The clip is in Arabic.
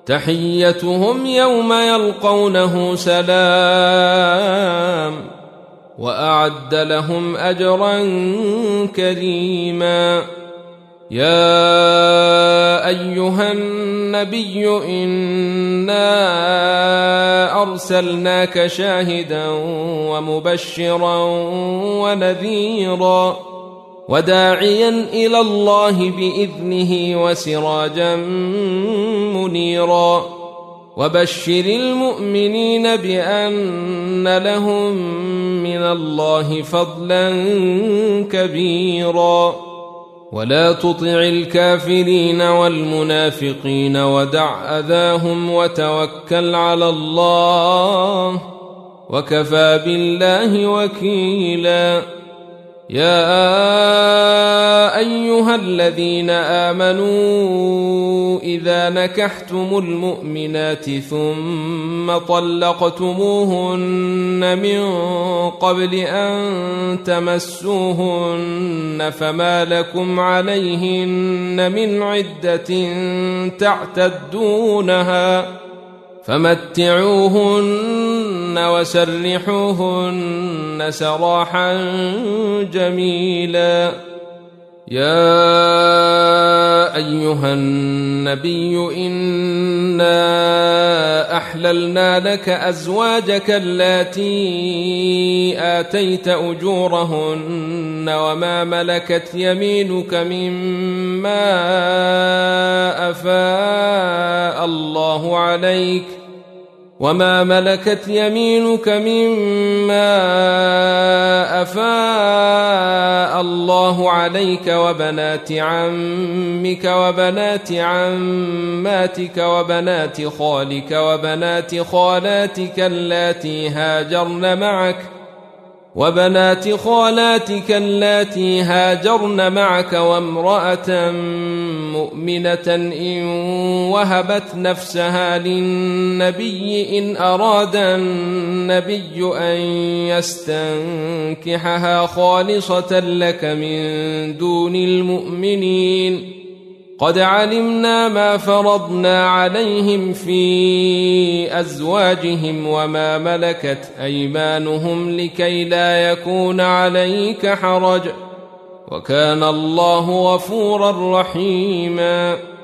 تحيتهم يوم يلقونه سلام وأعد لهم أجرا كريما. يا أيها النبي إنا أرسلناك شاهدا ومبشرا ونذيرا وداعيا إلى الله بإذنه وسراجا منيرا وبشر المؤمنين بأن لهم من الله فضلا كبيرا ولا تطع الكافرين والمنافقين ودع أذاهم وتوكل على الله وكفى بالله وكيلا. يا أيها الذين آمنوا إذا نكحتم المؤمنات ثم طلقتموهن من قبل أن تمسوهن فما لكم عليهن من عدة تعتدونها فمتعوهن وسرحوهن سراحا جميلا. يا أيها النبي إنا أحللنا لك أزواجك اللاتي آتيت أجورهن وما ملكت يمينك مما أفاء الله عليك وبنات عمك وبنات عماتك وبنات خالك وبنات خالاتك اللاتي هاجرن معك وامرأة مؤمنة إن وهبت نفسها للنبي إن أراد النبي أن يستنكحها خالصة لك من دون المؤمنين. قد علمنا ما فرضنا عليهم في أزواجهم وما ملكت أيمانهم لكي لا يكون عليك حرج وكان الله غفورا رحيما.